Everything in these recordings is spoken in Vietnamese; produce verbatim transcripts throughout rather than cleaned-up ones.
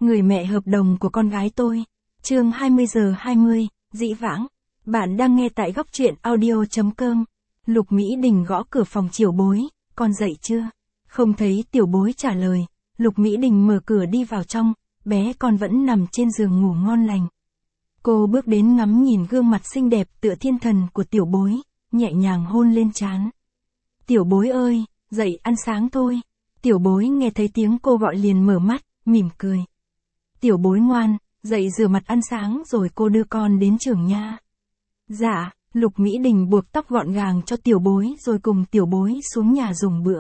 Người mẹ hợp đồng của con gái tôi. Chương hai mươi giờ hai mươi, dĩ vãng. Bạn đang nghe tại góc truyện audio chấm com. Lục Mỹ Đình gõ cửa phòng Tiểu Bối, con dậy chưa? Không thấy Tiểu Bối trả lời, Lục Mỹ Đình mở cửa đi vào trong, bé con vẫn nằm trên giường ngủ ngon lành. Cô bước đến ngắm nhìn gương mặt xinh đẹp tựa thiên thần của Tiểu Bối, nhẹ nhàng hôn lên trán. Tiểu Bối ơi, dậy ăn sáng thôi. Tiểu Bối nghe thấy tiếng cô gọi liền mở mắt, mỉm cười. Tiểu Bối ngoan, dậy rửa mặt ăn sáng rồi cô đưa con đến trường nha. Dạ, Lục Mỹ Đình buộc tóc gọn gàng cho Tiểu Bối rồi cùng Tiểu Bối xuống nhà dùng bữa.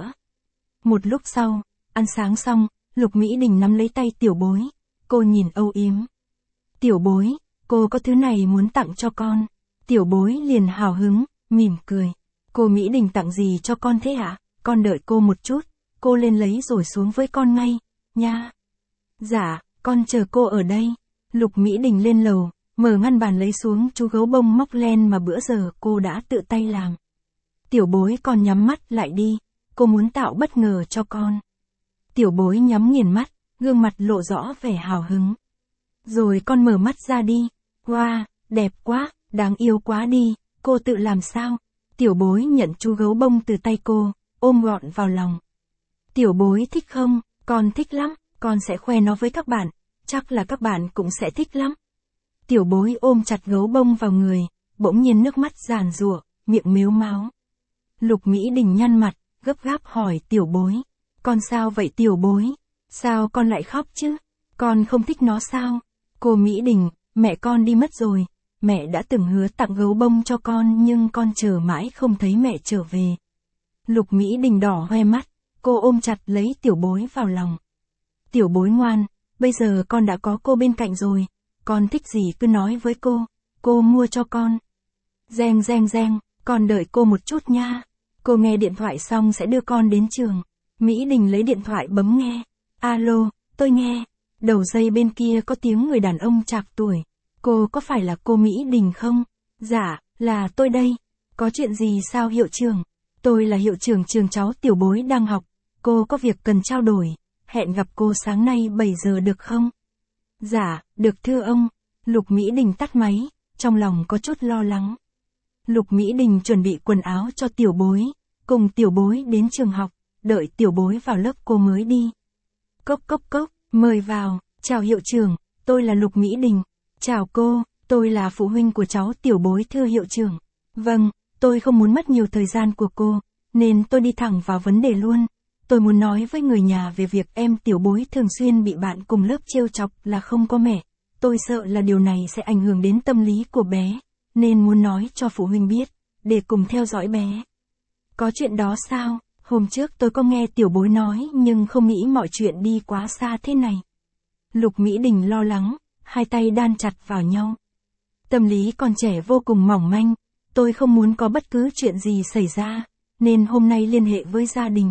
Một lúc sau, ăn sáng xong, Lục Mỹ Đình nắm lấy tay Tiểu Bối. Cô nhìn âu yếm. Tiểu Bối, cô có thứ này muốn tặng cho con. Tiểu Bối liền hào hứng, mỉm cười. Cô Mỹ Đình tặng gì cho con thế hả? Con đợi cô một chút, cô lên lấy rồi xuống với con ngay, nha. Dạ, con chờ cô ở đây. Lục Mỹ Đình lên lầu, mở ngăn bàn lấy xuống chú gấu bông móc len mà bữa giờ cô đã tự tay làm. Tiểu Bối con nhắm mắt lại đi, cô muốn tạo bất ngờ cho con. Tiểu Bối nhắm nghiền mắt, gương mặt lộ rõ vẻ hào hứng. Rồi con mở mắt ra đi. Wow, đẹp quá, đáng yêu quá đi, cô tự làm sao? Tiểu Bối nhận chú gấu bông từ tay cô, ôm gọn vào lòng. Tiểu Bối thích không? Con thích lắm, con sẽ khoe nó với các bạn, chắc là các bạn cũng sẽ thích lắm. Tiểu Bối ôm chặt gấu bông vào người, bỗng nhiên nước mắt giàn giụa, miệng mếu máo. Lục Mỹ Đình nhăn mặt, gấp gáp hỏi Tiểu Bối. Con sao vậy Tiểu Bối? Sao con lại khóc chứ? Con không thích nó sao? Cô Mỹ Đình, mẹ con đi mất rồi. Mẹ đã từng hứa tặng gấu bông cho con nhưng con chờ mãi không thấy mẹ trở về. Lục Mỹ Đình đỏ hoe mắt, cô ôm chặt lấy Tiểu Bối vào lòng. Tiểu Bối ngoan, bây giờ con đã có cô bên cạnh rồi. Con thích gì cứ nói với cô, cô mua cho con. Reng reng reng, con đợi cô một chút nha. Cô nghe điện thoại xong sẽ đưa con đến trường. Mỹ Đình lấy điện thoại bấm nghe. Alo, tôi nghe. Đầu dây bên kia có tiếng người đàn ông trạc tuổi. Cô có phải là cô Mỹ Đình không? Dạ, là tôi đây. Có chuyện gì sao hiệu trưởng? Tôi là hiệu trưởng trường cháu Tiểu Bối đang học. Cô có việc cần trao đổi. Hẹn gặp cô sáng nay bảy giờ được không? Dạ, được thưa ông. Lục Mỹ Đình tắt máy, trong lòng có chút lo lắng. Lục Mỹ Đình chuẩn bị quần áo cho Tiểu Bối, cùng Tiểu Bối đến trường học, đợi Tiểu Bối vào lớp cô mới đi. Cốc cốc cốc, mời vào. Chào hiệu trưởng, tôi là Lục Mỹ Đình. Chào cô, tôi là phụ huynh của cháu Tiểu Bối thưa hiệu trưởng. Vâng, tôi không muốn mất nhiều thời gian của cô, nên tôi đi thẳng vào vấn đề luôn. Tôi muốn nói với người nhà về việc em Tiểu Bối thường xuyên bị bạn cùng lớp trêu chọc là không có mẹ. Tôi sợ là điều này sẽ ảnh hưởng đến tâm lý của bé, nên muốn nói cho phụ huynh biết, để cùng theo dõi bé. Có chuyện đó sao? Hôm trước tôi có nghe Tiểu Bối nói nhưng không nghĩ mọi chuyện đi quá xa thế này. Lục Mỹ Đình lo lắng, hai tay đan chặt vào nhau. Tâm lý con trẻ vô cùng mỏng manh, tôi không muốn có bất cứ chuyện gì xảy ra, nên hôm nay liên hệ với gia đình.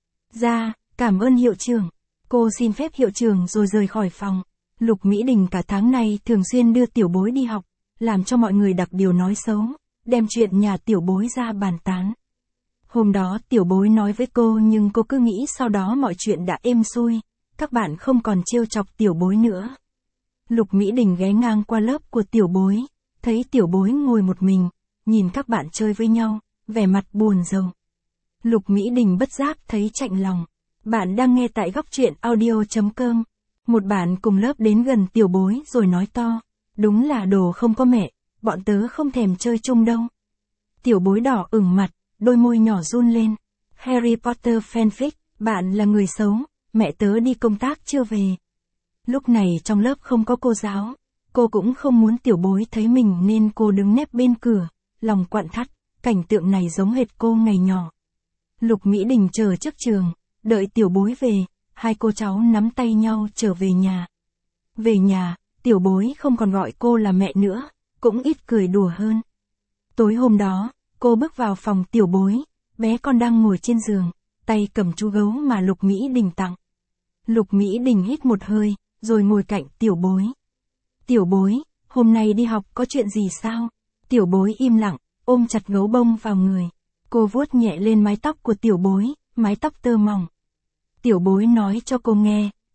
Dạ, cảm ơn hiệu trưởng. Cô xin phép hiệu trưởng rồi rời khỏi phòng. Lục Mỹ Đình cả tháng này thường xuyên đưa Tiểu Bối đi học, làm cho mọi người đặc điều nói xấu, đem chuyện nhà Tiểu Bối ra bàn tán. Hôm đó Tiểu Bối nói với cô nhưng cô cứ nghĩ sau đó mọi chuyện đã êm xuôi, các bạn không còn trêu chọc Tiểu Bối nữa. Lục Mỹ Đình ghé ngang qua lớp của Tiểu Bối, thấy Tiểu Bối ngồi một mình, nhìn các bạn chơi với nhau, vẻ mặt buồn rầu. Lục Mỹ Đình bất giác thấy chạnh lòng. Bạn đang nghe tại góc truyện audio chấm com. Một bạn cùng lớp đến gần Tiểu Bối rồi nói to. Đúng là đồ không có mẹ, bọn tớ không thèm chơi chung đâu. Tiểu Bối đỏ ửng mặt, đôi môi nhỏ run lên. Harry Potter fanfic, bạn là người xấu, mẹ tớ đi công tác chưa về. Lúc này trong lớp không có cô giáo, cô cũng không muốn Tiểu Bối thấy mình nên cô đứng nép bên cửa, lòng quặn thắt, cảnh tượng này giống hệt cô ngày nhỏ. Lục Mỹ Đình chờ trước trường, đợi Tiểu Bối về, hai cô cháu nắm tay nhau trở về nhà. Về nhà, Tiểu Bối không còn gọi cô là mẹ nữa, cũng ít cười đùa hơn. Tối hôm đó, cô bước vào phòng Tiểu Bối, bé con đang ngồi trên giường, tay cầm chú gấu mà Lục Mỹ Đình tặng. Lục Mỹ Đình hít một hơi, rồi ngồi cạnh Tiểu Bối. Tiểu Bối, hôm nay đi học có chuyện gì sao? Tiểu Bối im lặng, ôm chặt gấu bông vào người. Cô vuốt nhẹ lên mái tóc của Tiểu Bối, mái tóc tơ mỏng. Tiểu Bối nói cho cô nghe,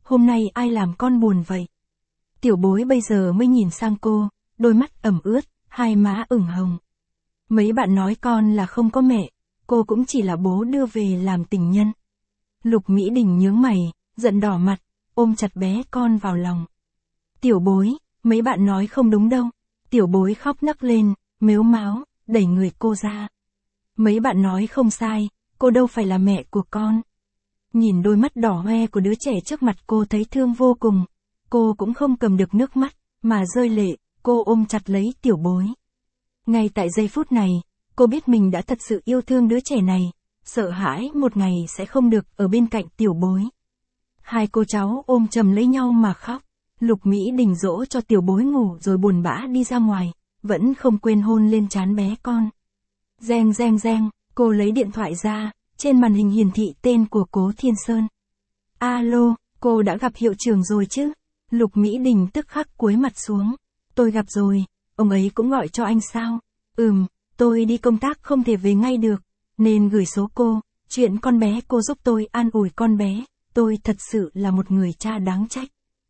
hôm nay ai làm con buồn vậy? Tiểu bối bây giờ mới nhìn sang cô, đôi mắt ẩm ướt, hai má ửng hồng. Mấy bạn nói con là không có mẹ, cô cũng chỉ là bố đưa về làm tình nhân. Lục Mỹ Đình nhướng mày, giận đỏ mặt, ôm chặt bé con vào lòng. Tiểu bối, mấy bạn nói không đúng đâu. Tiểu bối khóc nấc lên, mếu máo, đẩy người cô ra. Mấy bạn nói không sai, cô đâu phải là mẹ của con. Nhìn đôi mắt đỏ hoe của đứa trẻ trước mặt cô thấy thương vô cùng. Cô cũng không cầm được nước mắt, mà rơi lệ, cô ôm chặt lấy tiểu bối. Ngay tại giây phút này, cô biết mình đã thật sự yêu thương đứa trẻ này, sợ hãi một ngày sẽ không được ở bên cạnh tiểu bối. Hai cô cháu ôm chầm lấy nhau mà khóc. Lục Mỹ Đình dỗ cho tiểu bối ngủ rồi buồn bã đi ra ngoài, vẫn không quên hôn lên trán bé con. Reng reng reng, cô lấy điện thoại ra, trên màn hình hiển thị tên của Cố Thiên Sơn. Alo, cô đã gặp hiệu trưởng rồi chứ? Lục Mỹ Đình tức khắc cúi mặt xuống. Tôi gặp rồi, ông ấy cũng gọi cho anh sao? Ừm, tôi đi công tác không thể về ngay được, nên gửi số cô, chuyện con bé cô giúp tôi an ủi con bé, tôi thật sự là một người cha đáng trách.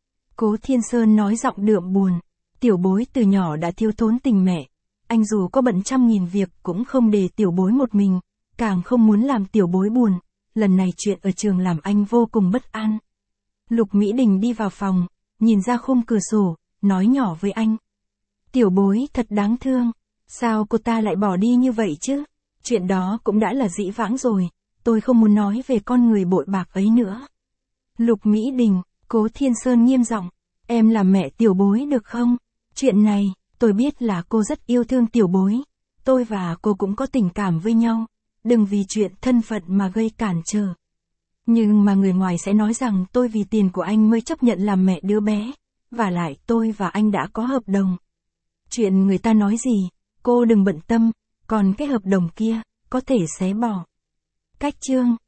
Cố Thiên Sơn nói giọng đượm buồn, tiểu bối từ nhỏ đã thiếu thốn tình mẹ, anh dù có bận trăm nghìn việc cũng không để tiểu bối một mình, càng không muốn làm tiểu bối buồn, lần này chuyện ở trường làm anh vô cùng bất an. Lục Mỹ Đình đi vào phòng, nhìn ra khung cửa sổ, nói nhỏ với anh. Tiểu bối thật đáng thương, sao cô ta lại bỏ đi như vậy chứ? Chuyện đó cũng đã là dĩ vãng rồi, tôi không muốn nói về con người bội bạc ấy nữa. Lục Mỹ Đình, Cố Thiên Sơn nghiêm giọng, em là mẹ tiểu bối được không? Chuyện này, tôi biết là cô rất yêu thương tiểu bối, tôi và cô cũng có tình cảm với nhau, đừng vì chuyện thân phận mà gây cản trở. Nhưng mà người ngoài sẽ nói rằng tôi vì tiền của anh mới chấp nhận làm mẹ đứa bé, và lại tôi và anh đã có hợp đồng. Chuyện người ta nói gì, cô đừng bận tâm, còn cái hợp đồng kia, có thể xé bỏ. Cách chương